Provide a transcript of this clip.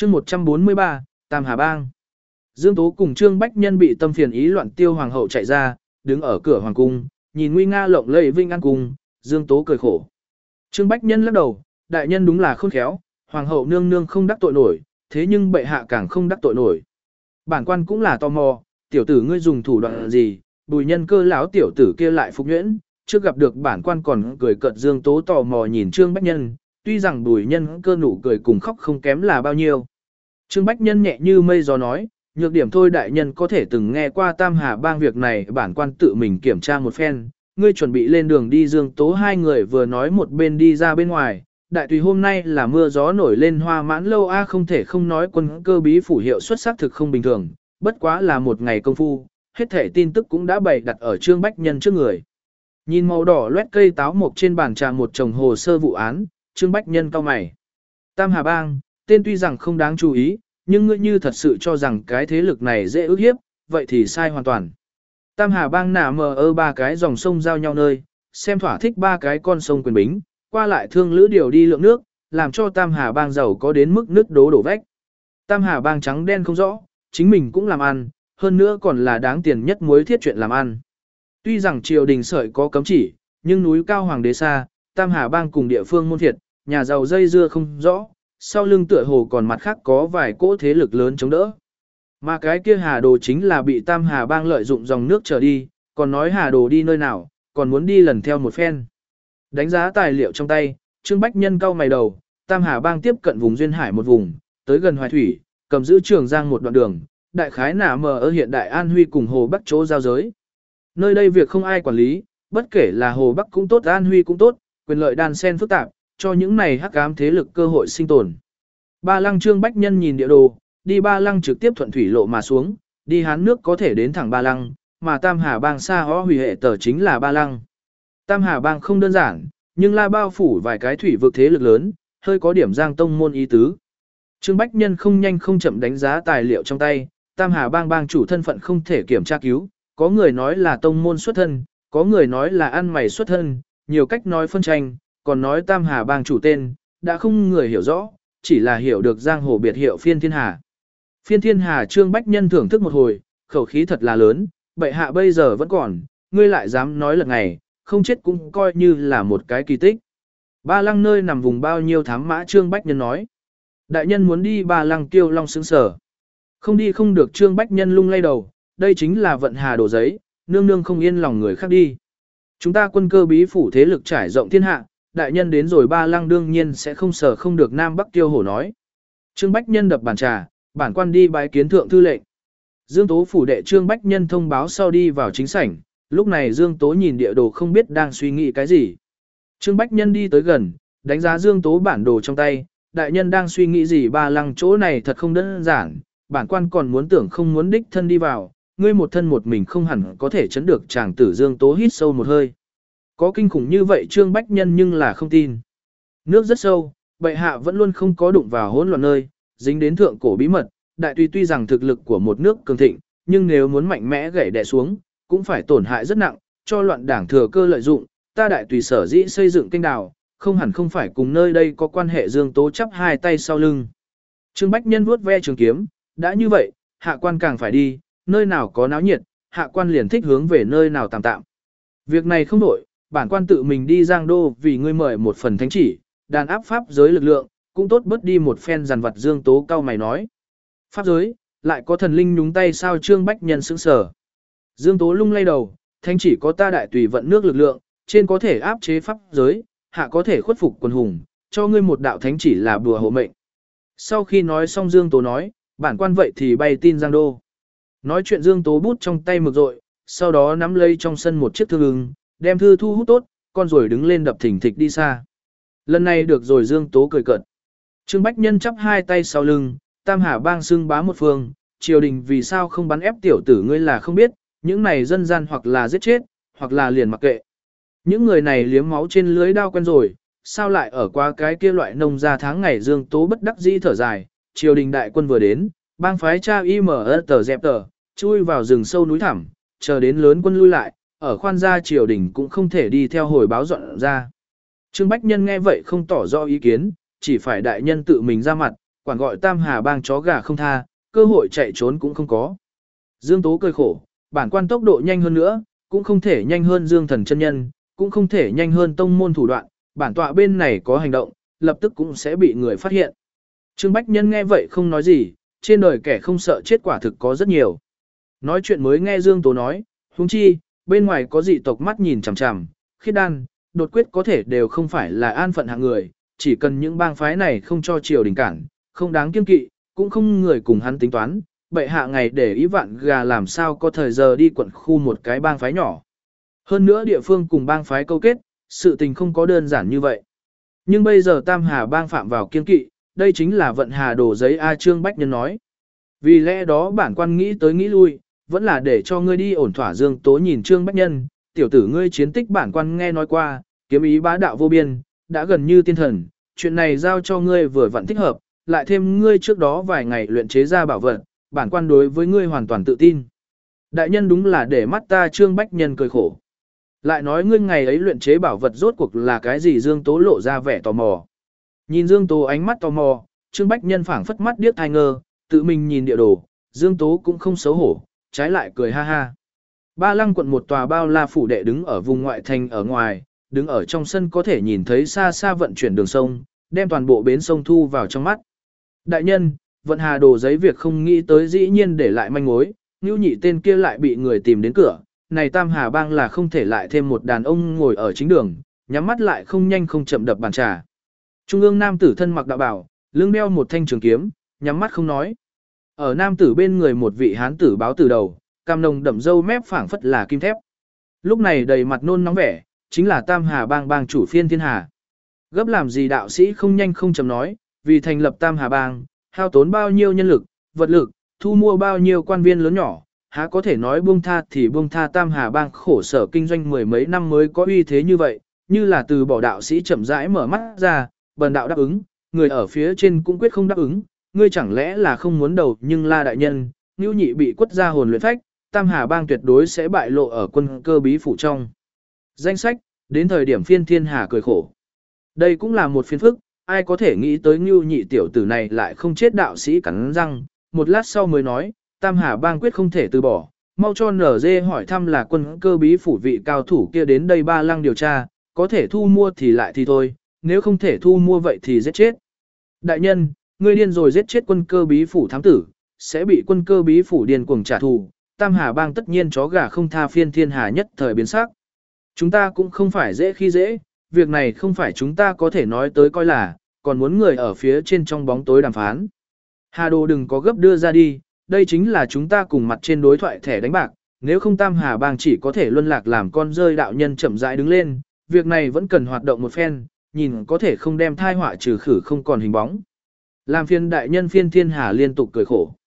chương 143, Tam Hà Bang. Dương Tố cùng Trương Bách Nhân bị tâm phiền ý loạn tiêu hoàng hậu chạy ra, đứng ở cửa hoàng cung, nhìn nguy nga lộng lẫy vinh an cung, Dương Tố cười khổ. Trương Bách Nhân lắc đầu, đại nhân đúng là khôn khéo, hoàng hậu nương nương không đắc tội nổi, thế nhưng bệ hạ càng không đắc tội nổi. Bản quan cũng là tò mò, tiểu tử ngươi dùng thủ đoạn gì, Bùi Nhân Cơ lão tiểu tử kia lại phục nhuyễn, trước gặp được bản quan còn cười cợt. Dương Tố tò mò nhìn Trương Bách Nhân, tuy rằng Bùi Nhân Cơ nụ cười cùng khóc không kém là bao nhiêu. Trương Bách Nhân nhẹ như mây gió nói, nhược điểm thôi đại nhân có thể từng nghe qua Tam Hà Bang việc này, bản quan tự mình kiểm tra một phen, ngươi chuẩn bị lên đường đi. Dương Tố hai người vừa nói một bên đi ra bên ngoài, đại tùy hôm nay là mưa gió nổi lên hoa mãn lâu a, không thể không nói Quân Cơ bí phủ hiệu xuất sắc thực không bình thường, bất quá là một ngày công phu, hết thể tin tức cũng đã bày đặt ở Trương Bách Nhân trước người. Nhìn màu đỏ loét cây táo mộc trên bàn trà một chồng hồ sơ vụ án, Trương Bách Nhân cau mày. Tam Hà Bang, tên tuy rằng không đáng chú ý, nhưng ngươi như thật sự cho rằng cái thế lực này dễ ức hiếp, vậy thì sai hoàn toàn. Tam Hà Bang nả mờ ơ ba cái dòng sông giao nhau nơi, xem thỏa thích ba cái con sông quyền bính, qua lại thương lữ điều đi lượng nước, làm cho Tam Hà Bang giàu có đến mức nứt đổ vách. Tam Hà Bang trắng đen không rõ, chính mình cũng làm ăn, hơn nữa còn là đáng tiền nhất muối thiết chuyện làm ăn. Tuy rằng triều đình sợi có cấm chỉ, nhưng núi cao hoàng đế xa, Tam Hà Bang cùng địa phương môn thiệt, nhà giàu dây dưa không rõ, sau lưng tựa hồ còn mặt khác có vài cỗ thế lực lớn chống đỡ. Mà cái kia Hà Đồ chính là bị Tam Hà Bang lợi dụng dòng nước trở đi, còn nói Hà Đồ đi nơi nào, còn muốn đi lần theo một phen. Đánh giá tài liệu trong tay, Trương Bách Nhân cau mày đầu, Tam Hà Bang tiếp cận vùng duyên hải một vùng, tới gần Hoài Thủy, cầm giữ Trường Giang một đoạn đường, đại khái nả mờ ở hiện đại An Huy cùng Hồ Bắc chỗ giao giới. Nơi đây việc không ai quản lý, bất kể là Hồ Bắc cũng tốt An Huy cũng tốt, quyền lợi đan xen phức tạp, cho những này hắc ám thế lực cơ hội sinh tồn. Ba Lăng. Trương Bách Nhân nhìn địa đồ, đi Ba Lăng trực tiếp thuận thủy lộ mà xuống, đi Hán nước có thể đến thẳng Ba Lăng, mà Tam Hà Bang xa hó hủy hệ tờ chính là Ba Lăng. Tam Hà Bang không đơn giản, nhưng la bao phủ vài cái thủy vực thế lực lớn, hơi có điểm Giang tông môn ý tứ. Trương Bách Nhân không nhanh không chậm đánh giá tài liệu trong tay, Tam Hà Bang bang chủ thân phận không thể kiểm tra cứu, có người nói là tông môn xuất thân, có người nói là ăn mày xuất thân, nhiều cách nói phân tranh, còn nói Tam Hà Bang chủ tên, đã không người hiểu rõ, chỉ là hiểu được giang hồ biệt hiệu Phiên Thiên Hà. Phiên Thiên Hà. Trương Bách Nhân thưởng thức một hồi, khẩu khí thật là lớn, bệ hạ bây giờ vẫn còn, ngươi lại dám nói lật ngày, không chết cũng coi như là một cái kỳ tích. Ba Lăng nơi nằm vùng bao nhiêu thám mã? Trương Bách Nhân nói. Đại nhân muốn đi Ba Lăng? Kiêu Long sững sờ. Không đi không được. Trương Bách Nhân lung lay đầu, đây chính là vận hà đổ giấy, nương nương không yên lòng người khác đi. Chúng ta Quân Cơ bí phủ thế lực trải rộng thiên hạ, đại nhân đến rồi Ba Lăng đương nhiên sẽ không sở không được. Nam Bắc Tiêu Hổ nói. Trương Bách Nhân đập bàn trà, bản quan đi bái kiến thượng thư lệnh. Dương Tố phủ đệ Trương Bách Nhân thông báo sau đi vào chính sảnh, lúc này Dương Tố nhìn địa đồ không biết đang suy nghĩ cái gì. Trương Bách Nhân đi tới gần, đánh giá Dương Tố bản đồ trong tay, đại nhân đang suy nghĩ gì? Ba Lăng chỗ này thật không đơn giản, bản quan còn muốn tưởng không muốn đích thân đi vào, ngươi một thân một mình không hẳn có thể chấn được chàng tử. Dương Tố hít sâu một hơi. Có kinh khủng như vậy? Trương Bách Nhân nhưng là không tin. Nước rất sâu, bệ hạ vẫn luôn không có đụng vào hỗn loạn nơi, dính đến thượng cổ bí mật, đại tuy rằng thực lực của một nước cường thịnh, nhưng nếu muốn mạnh mẽ gãy đè xuống, cũng phải tổn hại rất nặng, cho loạn đảng thừa cơ lợi dụng, ta đại tùy sở dĩ xây dựng kênh đào, không hẳn không phải cùng nơi đây có quan hệ. Dương Tố chắp hai tay sau lưng. Trương Bách Nhân vuốt ve trường kiếm, đã như vậy, hạ quan càng phải đi, nơi nào có náo nhiệt, hạ quan liền thích hướng về nơi nào tạm tạm. Việc này không đổi, bản quan tự mình đi Giang Đô vì ngươi mời một phần thánh chỉ, đàn áp pháp giới lực lượng, cũng tốt bớt đi một phen dằn vặt. Dương Tố cao mày nói. Pháp giới, lại có thần linh nhúng tay sao? Trương Bách Nhân sững sờ. Dương Tố lung lay đầu, thánh chỉ có ta đại tùy vận nước lực lượng, trên có thể áp chế pháp giới, hạ có thể khuất phục quần hùng, cho ngươi một đạo thánh chỉ là bùa hộ mệnh. Sau khi nói xong Dương Tố nói, bản quan vậy thì bay tin Giang Đô. Nói chuyện Dương Tố bút trong tay mực rội, sau đó nắm lấy trong sân một chiếc thương ưng, đem thư thu hút tốt, con rồi đứng lên đập thỉnh thịch đi xa. Lần này được rồi. Dương Tố cười cợt. Trương Bách Nhân chắp hai tay sau lưng, Tam Hà Bang xưng bá một phương, triều đình vì sao không bắn ép tiểu tử ngươi là không biết, những này dân gian hoặc là giết chết, hoặc là liền mặc kệ. Những người này liếm máu trên lưới đao quen rồi, sao lại ở qua cái kia loại nông gia tháng ngày? Dương Tố bất đắc dĩ thở dài, triều đình đại quân vừa đến, bang phái cha tờ dẹp tờ, chui vào rừng sâu núi thẳm, chờ đến lớn quân lui lại, ở khoan gia triều đình cũng không thể đi theo hồi báo dọn ra. Trương Bách Nhân nghe vậy không tỏ rõ ý kiến, chỉ phải đại nhân tự mình ra mặt, quản gọi Tam Hà bang chó gà không tha, cơ hội chạy trốn cũng không có. Dương Tố cười khổ, bản quan tốc độ nhanh hơn nữa, cũng không thể nhanh hơn Dương Thần chân nhân, cũng không thể nhanh hơn tông môn thủ đoạn, bản tọa bên này có hành động, lập tức cũng sẽ bị người phát hiện. Trương Bách Nhân nghe vậy không nói gì, trên đời kẻ không sợ chết quả thực có rất nhiều. Nói chuyện mới nghe Dương Tố nói, huống chi, bên ngoài có dị tộc mắt nhìn chằm chằm, khiết đan, đột quyết có thể đều không phải là an phận hạng người, chỉ cần những bang phái này không cho triều đình cản, không đáng kiêng kỵ, cũng không người cùng hắn tính toán, bệ hạ ngày để ý vạn gà làm sao có thời giờ đi quận khu một cái bang phái nhỏ. Hơn nữa địa phương cùng bang phái câu kết, sự tình không có đơn giản như vậy. Nhưng bây giờ Tam Hà bang phạm vào kiêng kỵ, đây chính là vận hà đổ giấy A Trương Bách Nhân nói. Vì lẽ đó bản quan nghĩ tới nghĩ lui, vẫn là để cho ngươi đi ổn thỏa. Dương Tố nhìn Trương Bách Nhân, tiểu tử ngươi chiến tích bản quan nghe nói qua, kiếm ý bá đạo vô biên, đã gần như tiên thần, chuyện này giao cho ngươi vừa vặn thích hợp, lại thêm ngươi trước đó vài ngày luyện chế ra bảo vật, bản quan đối với ngươi hoàn toàn tự tin. Đại nhân đúng là để mắt ta. Trương Bách Nhân cười khổ. Lại nói ngươi ngày ấy luyện chế bảo vật rốt cuộc là cái gì? Dương Tố lộ ra vẻ tò mò. Nhìn Dương Tố ánh mắt tò mò, Trương Bách Nhân phảng phất mắt điếc thai ngơ, tự mình nhìn địa đồ, Dương Tố cũng không xấu hổ, trái lại cười ha ha. Ba Lăng quận một tòa bao la phủ đệ đứng ở vùng ngoại thành ở ngoài, đứng ở trong sân có thể nhìn thấy xa xa vận chuyển đường sông, đem toàn bộ bến sông thu vào trong mắt. Đại nhân, vận hà đồ giấy việc không nghĩ tới dĩ nhiên để lại manh mối, Nưu Nhị tên kia lại bị người tìm đến cửa, này Tam Hà bang là không thể lại thêm một đàn ông ngồi ở chính đường, nhắm mắt lại không nhanh không chậm đập bàn trà. Trung ương nam tử thân mặc đạo bào, lưng đeo một thanh trường kiếm, nhắm mắt không nói. Ở nam tử bên người một vị hán tử báo từ đầu, cam nồng đậm râu mép phảng phất là kim thép. Lúc này đầy mặt nôn nóng vẻ, chính là Tam Hà bang bang chủ Phiên Thiên Hà. Gấp làm gì đạo sĩ không nhanh không chậm nói, vì thành lập Tam Hà bang, hao tốn bao nhiêu nhân lực, vật lực, thu mua bao nhiêu quan viên lớn nhỏ, há có thể nói buông tha thì buông tha. Tam Hà bang khổ sở kinh doanh mười mấy năm mới có uy thế như vậy, như là từ bỏ đạo sĩ chậm rãi mở mắt ra, bần đạo đáp ứng, người ở phía trên cũng quyết không đáp ứng, ngươi chẳng lẽ là không muốn đầu. Nhưng La đại nhân, Nưu Nhị bị quất ra hồn luyện phách, Tam Hà bang tuyệt đối sẽ bại lộ ở quân cơ bí phủ trong danh sách. Đến thời điểm Phiên Thiên Hà cười khổ. Đây cũng là một phiền phức, ai có thể nghĩ tới Nưu Nhị tiểu tử này lại không chết. Đạo sĩ cắn răng, một lát sau mới nói, Tam Hà bang quyết không thể từ bỏ, mau cho NG hỏi thăm là quân cơ bí phủ vị cao thủ kia đến đây Ba Lăng điều tra, có thể thu mua thì lại thì thôi, nếu không thể thu mua vậy thì giết chết. Đại nhân, ngươi điên rồi, giết chết quân cơ bí phủ thám tử, sẽ bị quân cơ bí phủ điên cuồng trả thù, Tam Hà bang tất nhiên chó gà không tha. Phiên Thiên Hà nhất thời biến sắc. Chúng ta cũng không phải dễ khi dễ, việc này không phải chúng ta có thể nói tới coi là, còn muốn người ở phía trên trong bóng tối đàm phán. Hà Đồ đừng có gấp đưa ra đi, đây chính là chúng ta cùng mặt trên đối thoại thẻ đánh bạc, nếu không Tam Hà bang chỉ có thể luân lạc làm con rơi. Đạo nhân chậm rãi đứng lên, việc này vẫn cần hoạt động một phen, nhìn có thể không đem thai họa trừ khử không còn hình bóng. Làm phiên đại nhân. Phiên Thiên Hà liên tục cười khổ.